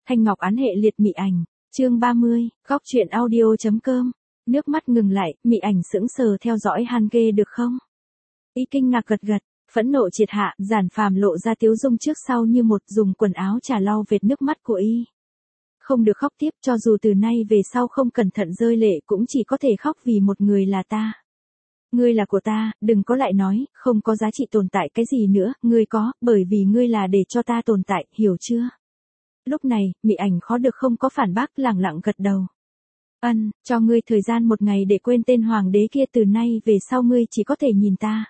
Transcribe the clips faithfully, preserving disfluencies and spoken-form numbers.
Thanh Ngọc án hệ liệt Mị Ảnh, chương ba mươi, góc truyện audio chấm com. Nước mắt ngừng lại, Mị Ảnh sững sờ theo dõi Han Kê được không? Y kinh ngạc gật gật, phẫn nộ triệt hạ, Giản Phàm lộ ra tiếu dung trước sau như một, dùng quần áo trà lau vệt nước mắt của y. Không được khóc tiếp, cho dù từ nay về sau không cẩn thận rơi lệ cũng chỉ có thể khóc vì một người là ta. Ngươi là của ta, đừng có lại nói, không có giá trị tồn tại cái gì nữa, ngươi có, bởi vì ngươi là để cho ta tồn tại, hiểu chưa? Lúc này, Mị Ảnh khó được không có phản bác, lẳng lặng gật đầu. Ân, cho ngươi thời gian một ngày để quên tên hoàng đế kia, từ nay về sau ngươi chỉ có thể nhìn ta.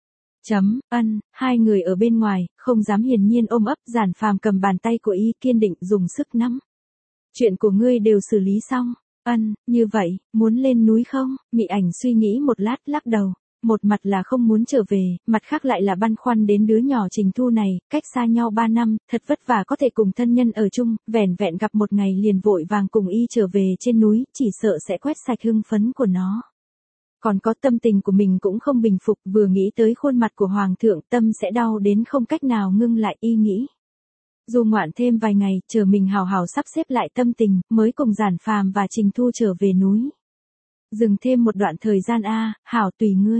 Chấm, ân, hai người ở bên ngoài, không dám hiển nhiên ôm ấp, Giản Phàm cầm bàn tay của y kiên định dùng sức nắm. Chuyện của ngươi đều xử lý xong. Ân, như vậy, muốn lên núi không? Mị Ảnh suy nghĩ một lát lắc đầu. Một mặt là không muốn trở về, mặt khác lại là băn khoăn đến đứa nhỏ Trình Thu này, cách xa nhau ba năm, thật vất vả có thể cùng thân nhân ở chung, vẻn vẹn gặp một ngày liền vội vàng cùng y trở về trên núi, chỉ sợ sẽ quét sạch hưng phấn của nó. Còn có tâm tình của mình cũng không bình phục, vừa nghĩ tới khuôn mặt của Hoàng thượng, tâm sẽ đau đến không cách nào ngưng lại, y nghĩ. Dù ngoạn thêm vài ngày, chờ mình hào hào sắp xếp lại tâm tình, mới cùng Giản Phàm và Trình Thu trở về núi. Dừng thêm một đoạn thời gian a, hảo tùy ngươi.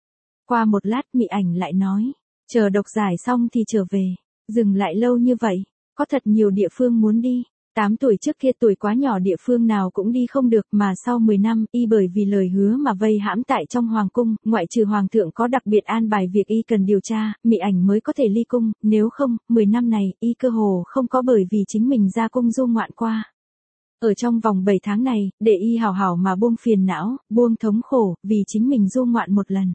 Qua một lát Mị Ảnh lại nói, chờ độc giải xong thì trở về. Dừng lại lâu như vậy, có thật nhiều địa phương muốn đi. Tám tuổi trước kia tuổi quá nhỏ địa phương nào cũng đi không được, mà sau mười năm, y bởi vì lời hứa mà vây hãm tại trong hoàng cung, ngoại trừ hoàng thượng có đặc biệt an bài việc y cần điều tra, Mị Ảnh mới có thể ly cung, nếu không, mười năm này, y cơ hồ không có bởi vì chính mình ra cung du ngoạn qua. Ở trong vòng bảy tháng này, để y hào hào mà buông phiền não, buông thống khổ, vì chính mình du ngoạn một lần.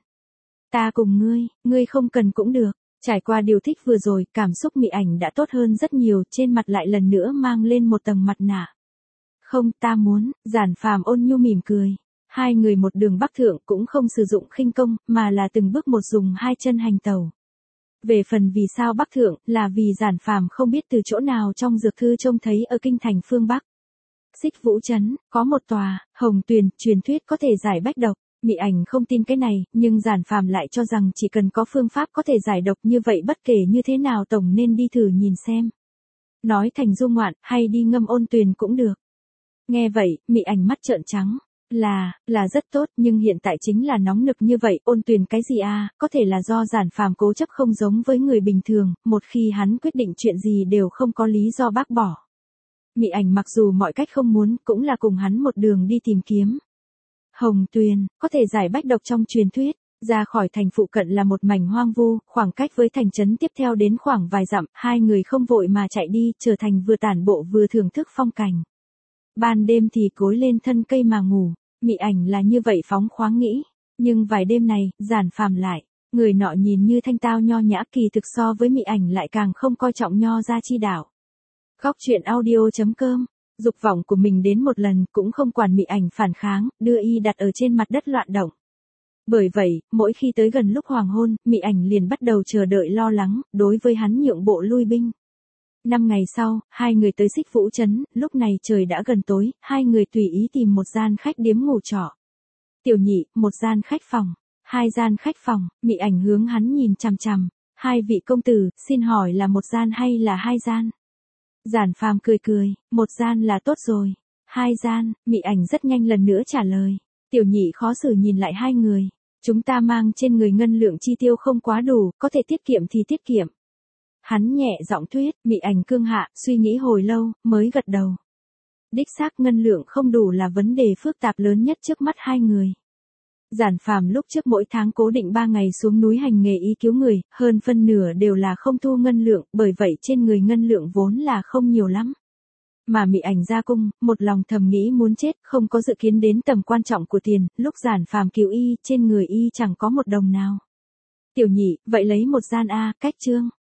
Ta cùng ngươi, ngươi không cần cũng được. Trải qua điều thích vừa rồi, cảm xúc Mị Ảnh đã tốt hơn rất nhiều, trên mặt lại lần nữa mang lên một tầng mặt nạ. Không, ta muốn, Giản Phàm ôn nhu mỉm cười. Hai người một đường bắc thượng cũng không sử dụng khinh công, mà là từng bước một dùng hai chân hành tàu. Về phần vì sao bắc thượng, là vì Giản Phàm không biết từ chỗ nào trong dược thư trông thấy ở kinh thành phương Bắc. Xích Vũ Trấn, có một tòa, hồng tuyền, truyền thuyết có thể giải bách độc. Mị Ảnh không tin cái này, nhưng Giản Phàm lại cho rằng chỉ cần có phương pháp có thể giải độc như vậy bất kể như thế nào tổng nên đi thử nhìn xem. Nói thành du ngoạn, hay đi ngâm ôn tuyền cũng được. Nghe vậy, Mị Ảnh mắt trợn trắng. Là, là rất tốt, nhưng hiện tại chính là nóng nực như vậy, ôn tuyền cái gì à, có thể là do Giản Phàm cố chấp không giống với người bình thường, một khi hắn quyết định chuyện gì đều không có lý do bác bỏ. Mị Ảnh mặc dù mọi cách không muốn, cũng là cùng hắn một đường đi tìm kiếm. Hồng tuyền, có thể giải bách độc trong truyền thuyết. Ra khỏi thành phụ cận là một mảnh hoang vu, khoảng cách với thành trấn tiếp theo đến khoảng vài dặm, hai người không vội mà chạy đi, trở thành vừa tản bộ vừa thưởng thức phong cảnh. Ban đêm thì cối lên thân cây mà ngủ, Mị Ảnh là như vậy phóng khoáng nghĩ, nhưng vài đêm này, Giản Phàm lại, người nọ nhìn như thanh tao nho nhã, kỳ thực so với Mị Ảnh lại càng không coi trọng nho gia chi đạo. Góc truyện audio chấm com. Dục vọng của mình đến một lần, cũng không quản Mị Ảnh phản kháng, đưa y đặt ở trên mặt đất loạn động. Bởi vậy, mỗi khi tới gần lúc hoàng hôn, Mị Ảnh liền bắt đầu chờ đợi lo lắng, đối với hắn nhượng bộ lui binh. Năm ngày sau, hai người tới Xích Vũ Trấn, lúc này trời đã gần tối, hai người tùy ý tìm một gian khách điếm ngủ trọ. Tiểu Nhị, một gian khách phòng, hai gian khách phòng, Mị Ảnh hướng hắn nhìn chằm chằm. Hai vị công tử, xin hỏi là một gian hay là hai gian? Giản Phàm cười cười, một gian là tốt rồi. Hai gian, Mị Ảnh rất nhanh lần nữa trả lời. Tiểu Nhị khó xử nhìn lại hai người. Chúng ta mang trên người ngân lượng chi tiêu không quá đủ, có thể tiết kiệm thì tiết kiệm. Hắn nhẹ giọng thuyết, Mị Ảnh cương hạ, suy nghĩ hồi lâu, mới gật đầu. Đích xác ngân lượng không đủ là vấn đề phức tạp lớn nhất trước mắt hai người. Giản Phàm lúc trước mỗi tháng cố định ba ngày xuống núi hành nghề y cứu người, hơn phân nửa đều là không thu ngân lượng, bởi vậy trên người ngân lượng vốn là không nhiều lắm. Mà Mị Ảnh ra cung, một lòng thầm nghĩ muốn chết, không có dự kiến đến tầm quan trọng của tiền, lúc Giản Phàm cứu y, trên người y chẳng có một đồng nào. Tiểu Nhị, vậy lấy một gian a, cách trương.